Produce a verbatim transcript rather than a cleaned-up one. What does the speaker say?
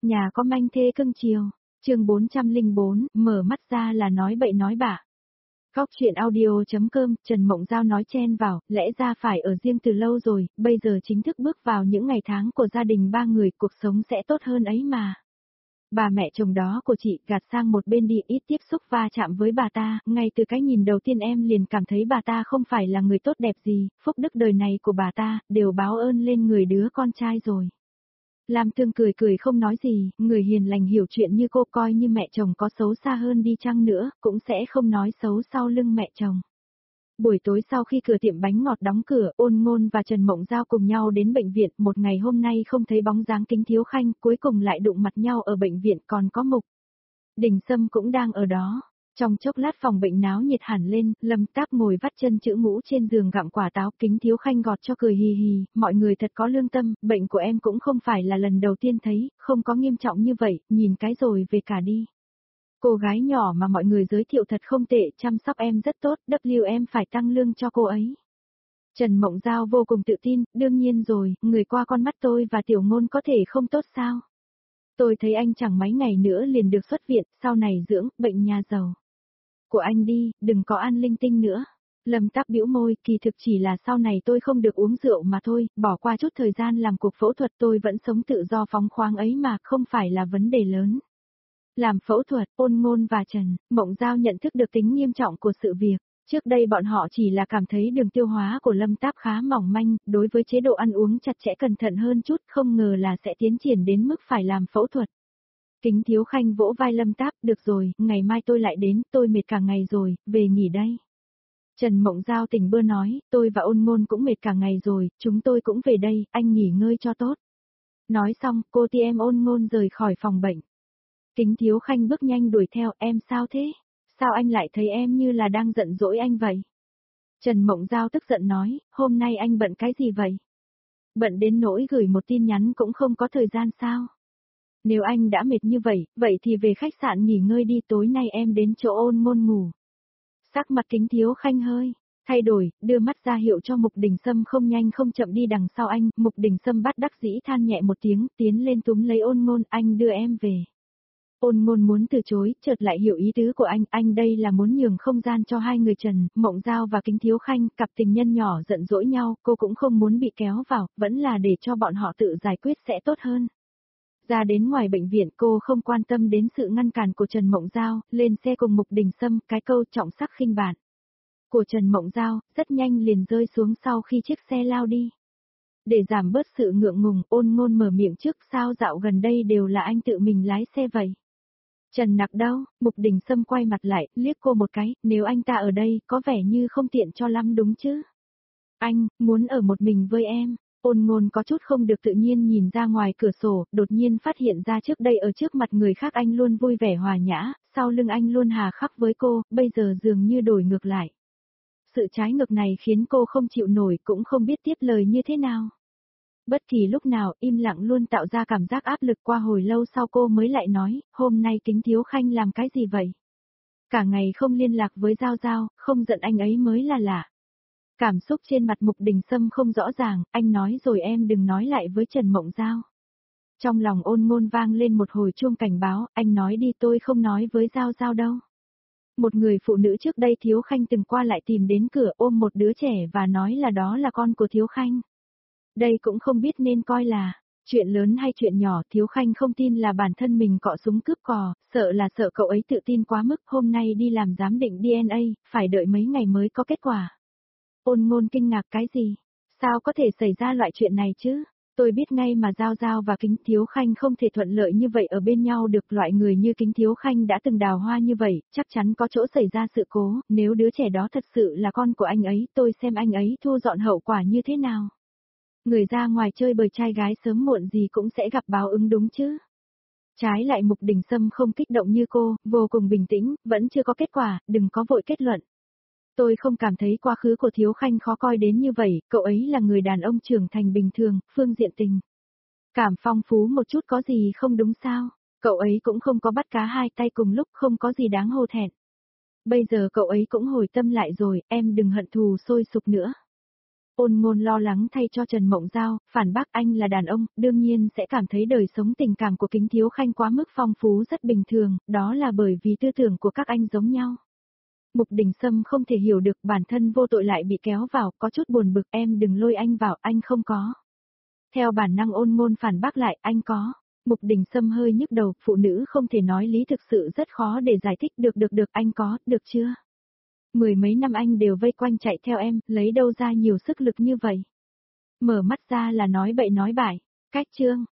Nhà có manh thê cưng chiều, chương bốn trăm lẻ bốn, mở mắt ra là nói bậy nói bạ. Góc chuyện audio.com, Trần Mộng Giao nói chen vào, lẽ ra phải ở riêng từ lâu rồi, bây giờ chính thức bước vào những ngày tháng của gia đình ba người, cuộc sống sẽ tốt hơn ấy mà. Bà mẹ chồng đó của chị gạt sang một bên đi, ít tiếp xúc va chạm với bà ta, ngay từ cái nhìn đầu tiên em liền cảm thấy bà ta không phải là người tốt đẹp gì, phúc đức đời này của bà ta, đều báo ơn lên người đứa con trai rồi. Lam Thương cười cười không nói gì, người hiền lành hiểu chuyện như cô, coi như mẹ chồng có xấu xa hơn đi chăng nữa, cũng sẽ không nói xấu sau lưng mẹ chồng. Buổi tối sau khi cửa tiệm bánh ngọt đóng cửa, Ôn Ngôn và Trần Mộng Giao cùng nhau đến bệnh viện, một ngày hôm nay không thấy bóng dáng Kính Thiếu Khanh, cuối cùng lại đụng mặt nhau ở bệnh viện, còn có Mục Đình Sâm cũng đang ở đó. Trong chốc lát phòng bệnh náo nhiệt hẳn lên, Lâm Táp ngồi vắt chân chữ ngũ trên giường gặm quả táo, Kính Thiếu Khanh gọt cho cười hì hì, mọi người thật có lương tâm, bệnh của em cũng không phải là lần đầu tiên thấy, không có nghiêm trọng như vậy, nhìn cái rồi về cả đi. Cô gái nhỏ mà mọi người giới thiệu thật không tệ, chăm sóc em rất tốt, W em phải tăng lương cho cô ấy. Trần Mộng Giao vô cùng tự tin, đương nhiên rồi, người qua con mắt tôi và Tiểu Ngôn có thể không tốt sao? Tôi thấy anh chẳng mấy ngày nữa liền được xuất viện, sau này dưỡng, bệnh nhà giàu của anh đi, đừng có ăn linh tinh nữa. Lâm Tắc bĩu môi, kỳ thực chỉ là sau này tôi không được uống rượu mà thôi, bỏ qua chút thời gian làm cuộc phẫu thuật tôi vẫn sống tự do phóng khoáng ấy mà, không phải là vấn đề lớn. Làm phẫu thuật, Ôn Ngôn và Trần Mộng Giao nhận thức được tính nghiêm trọng của sự việc. Trước đây bọn họ chỉ là cảm thấy đường tiêu hóa của Lâm Táp khá mỏng manh, đối với chế độ ăn uống chặt chẽ cẩn thận hơn chút, không ngờ là sẽ tiến triển đến mức phải làm phẫu thuật. Kính Thiếu Khanh vỗ vai Lâm Táp, được rồi, ngày mai tôi lại đến, tôi mệt cả ngày rồi, về nghỉ đây. Trần Mộng Giao tỉnh bơ nói, tôi và Ôn Ngôn cũng mệt cả ngày rồi, chúng tôi cũng về đây, anh nghỉ ngơi cho tốt. Nói xong, cô ti em Ôn Ngôn rời khỏi phòng bệnh. Kính Thiếu Khanh bước nhanh đuổi theo, em sao thế? Sao anh lại thấy em như là đang giận dỗi anh vậy? Trần Mộng Giao tức giận nói, hôm nay anh bận cái gì vậy? Bận đến nỗi gửi một tin nhắn cũng không có thời gian sao? Nếu anh đã mệt như vậy, vậy thì về khách sạn nghỉ ngơi đi, tối nay em đến chỗ Ôn Ngôn ngủ. Sắc mặt Kính Thiếu Khanh hơi thay đổi, đưa mắt ra hiệu cho Mục Đình Sâm không nhanh không chậm đi đằng sau anh, Mục Đình Sâm bắt đắc dĩ than nhẹ một tiếng, tiến lên túm lấy Ôn Ngôn, anh đưa em về. Ôn Ngôn muốn từ chối, chợt lại hiểu ý tứ của anh, anh đây là muốn nhường không gian cho hai người Trần Mộng Giao và Kính Thiếu Khanh, cặp tình nhân nhỏ giận dỗi nhau, cô cũng không muốn bị kéo vào, vẫn là để cho bọn họ tự giải quyết sẽ tốt hơn. Ra đến ngoài bệnh viện, cô không quan tâm đến sự ngăn cản của Trần Mộng Giao, lên xe cùng Mục Đình Sâm, cái câu trọng sắc khinh bạt của Trần Mộng Giao, rất nhanh liền rơi xuống sau khi chiếc xe lao đi. Để giảm bớt sự ngượng ngùng, Ôn Ngôn mở miệng trước, sao dạo gần đây đều là anh tự mình lái xe vậy? Trần Nặc đâu? Mục Đình Sâm quay mặt lại, liếc cô một cái, nếu anh ta ở đây, có vẻ như không tiện cho lắm đúng chứ? Anh, muốn ở một mình với em. Ôn Ngôn có chút không được tự nhiên nhìn ra ngoài cửa sổ, đột nhiên phát hiện ra trước đây ở trước mặt người khác anh luôn vui vẻ hòa nhã, sau lưng anh luôn hà khắc với cô, bây giờ dường như đổi ngược lại. Sự trái ngược này khiến cô không chịu nổi, cũng không biết tiếp lời như thế nào. Bất kỳ lúc nào, im lặng luôn tạo ra cảm giác áp lực, qua hồi lâu sau cô mới lại nói, hôm nay Kính Thiếu Khanh làm cái gì vậy? Cả ngày không liên lạc với Giao Giao, không giận anh ấy mới là lạ. Cảm xúc trên mặt Mục Đình Sâm không rõ ràng, anh nói rồi em đừng nói lại với Trần Mộng Giao. Trong lòng Ôn Ngôn vang lên một hồi chuông cảnh báo, anh nói đi, tôi không nói với Giao Giao đâu. Một người phụ nữ trước đây Thiếu Khanh từng qua lại tìm đến cửa ôm một đứa trẻ và nói là đó là con của Thiếu Khanh. Đây cũng không biết nên coi là chuyện lớn hay chuyện nhỏ, Thiếu Khanh không tin là bản thân mình cọ súng cướp cò, sợ là sợ cậu ấy tự tin quá mức, hôm nay đi làm giám định đê en a, phải đợi mấy ngày mới có kết quả. Ôn Ngôn kinh ngạc, cái gì? Sao có thể xảy ra loại chuyện này chứ? Tôi biết ngay mà Giao Giao và Kính Thiếu Khanh không thể thuận lợi như vậy ở bên nhau được, loại người như Kính Thiếu Khanh đã từng đào hoa như vậy, chắc chắn có chỗ xảy ra sự cố, nếu đứa trẻ đó thật sự là con của anh ấy, tôi xem anh ấy thu dọn hậu quả như thế nào. Người ra ngoài chơi bời trai gái sớm muộn gì cũng sẽ gặp báo ứng đúng chứ. Trái lại Mục Đình Sâm không kích động như cô, vô cùng bình tĩnh, vẫn chưa có kết quả, đừng có vội kết luận. Tôi không cảm thấy quá khứ của Thiếu Khanh khó coi đến như vậy, cậu ấy là người đàn ông trưởng thành bình thường, phương diện tình cảm phong phú một chút có gì không đúng sao, cậu ấy cũng không có bắt cá hai tay cùng lúc, không có gì đáng hổ thẹn. Bây giờ cậu ấy cũng hồi tâm lại rồi, em đừng hận thù sôi sục nữa. Ôn Ngôn lo lắng thay cho Trần Mộng Giao, phản bác anh là đàn ông, đương nhiên sẽ cảm thấy đời sống tình cảm của Kính Thiếu Khanh quá mức phong phú rất bình thường, đó là bởi vì tư tưởng của các anh giống nhau. Mục Đình Sâm không thể hiểu được bản thân vô tội lại bị kéo vào, có chút buồn bực, em đừng lôi anh vào, anh không có. Theo bản năng Ôn Ngôn phản bác lại, anh có. Mục Đình Sâm hơi nhức đầu, phụ nữ không thể nói lý thực sự rất khó để giải thích, được được được anh có, được chưa? Mười mấy năm anh đều vây quanh chạy theo em, lấy đâu ra nhiều sức lực như vậy? Mở mắt ra là nói bậy nói bại, cách chương.